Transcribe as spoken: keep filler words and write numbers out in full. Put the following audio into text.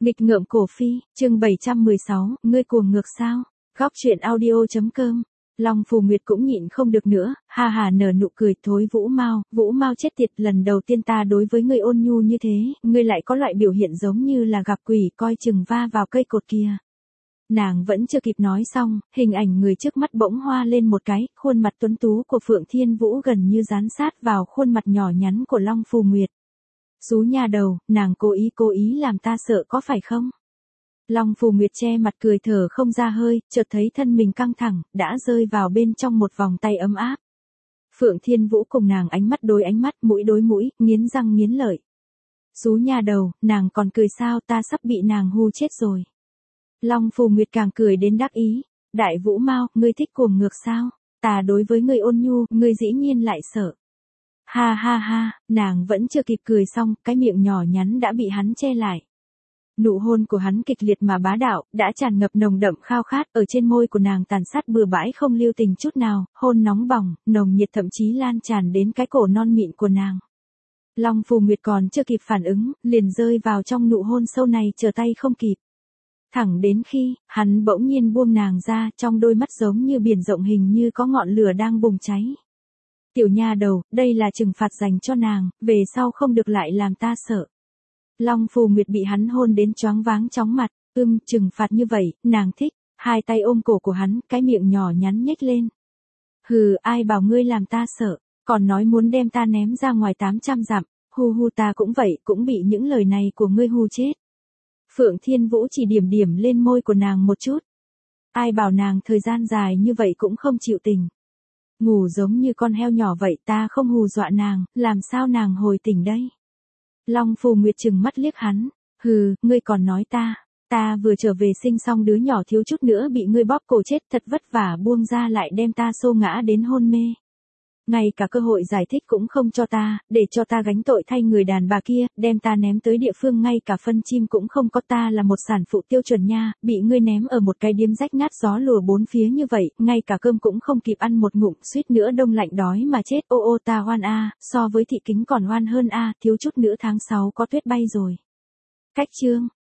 Nghịch ngợm cổ phi, chương bảy trăm mười sáu, ngươi cuồng ngược sao? Góc truyện audio.com. Long Phù Nguyệt cũng nhịn không được nữa, ha hà nở nụ cười, thối Vũ Mao, Vũ Mao chết tiệt, lần đầu tiên ta đối với ngươi ôn nhu như thế, ngươi lại có loại biểu hiện giống như là gặp quỷ, coi chừng va vào cây cột kia. Nàng vẫn chưa kịp nói xong, hình ảnh người trước mắt bỗng hoa lên một cái, khuôn mặt tuấn tú của Phượng Thiên Vũ gần như dán sát vào khuôn mặt nhỏ nhắn của Long Phù Nguyệt. Xú nha đầu, nàng cố ý cố ý làm ta sợ có phải không? Long Phù Nguyệt che mặt cười thở không ra hơi, chợt thấy thân mình căng thẳng, đã rơi vào bên trong một vòng tay ấm áp. Phượng Thiên Vũ cùng nàng ánh mắt đối ánh mắt, mũi đối mũi, nghiến răng nghiến lợi. Xú nha đầu, nàng còn cười sao, ta sắp bị nàng hù chết rồi. Long Phù Nguyệt càng cười đến đắc ý. Đại Vũ Mao, ngươi thích cuồng ngược sao? Ta đối với ngươi ôn nhu, ngươi dĩ nhiên lại sợ. Ha ha ha, nàng vẫn chưa kịp cười xong, cái miệng nhỏ nhắn đã bị hắn che lại. Nụ hôn của hắn kịch liệt mà bá đạo, đã tràn ngập nồng đậm khao khát, ở trên môi của nàng tàn sát bừa bãi không lưu tình chút nào, hôn nóng bỏng, nồng nhiệt thậm chí lan tràn đến cái cổ non mịn của nàng. Long Phù Nguyệt còn chưa kịp phản ứng, liền rơi vào trong nụ hôn sâu này, trở tay không kịp. Thẳng đến khi, hắn bỗng nhiên buông nàng ra, trong đôi mắt giống như biển rộng hình như có ngọn lửa đang bùng cháy. Tiểu nha đầu, đây là trừng phạt dành cho nàng, về sau không được lại làm ta sợ. Long Phù Nguyệt bị hắn hôn đến choáng váng chóng mặt, ưm, trừng phạt như vậy, nàng thích, hai tay ôm cổ của hắn, cái miệng nhỏ nhắn nhếch lên. Hừ, ai bảo ngươi làm ta sợ, còn nói muốn đem ta ném ra ngoài tám trăm dặm, hu hu ta cũng vậy, cũng bị những lời này của ngươi hù chết. Phượng Thiên Vũ chỉ điểm điểm lên môi của nàng một chút. Ai bảo nàng thời gian dài như vậy cũng không chịu tình. Ngủ giống như con heo nhỏ vậy, ta không hù dọa nàng, làm sao nàng hồi tỉnh đây? Long Phù Nguyệt trừng mắt liếc hắn, hừ, ngươi còn nói ta, ta vừa trở về sinh xong đứa nhỏ thiếu chút nữa bị ngươi bóp cổ chết, thật vất vả buông ra lại đem ta xô ngã đến hôn mê. Ngay cả cơ hội giải thích cũng không cho ta, để cho ta gánh tội thay người đàn bà kia, đem ta ném tới địa phương ngay cả phân chim cũng không có, ta là một sản phụ tiêu chuẩn nha, bị ngươi ném ở một cái điếm rách nát gió lùa bốn phía như vậy, ngay cả cơm cũng không kịp ăn một ngụm, suýt nữa đông lạnh đói mà chết, ô ô ta oan a, so với thị kính còn oan hơn a, thiếu chút nữa tháng sáu có tuyết bay rồi. Cách chương.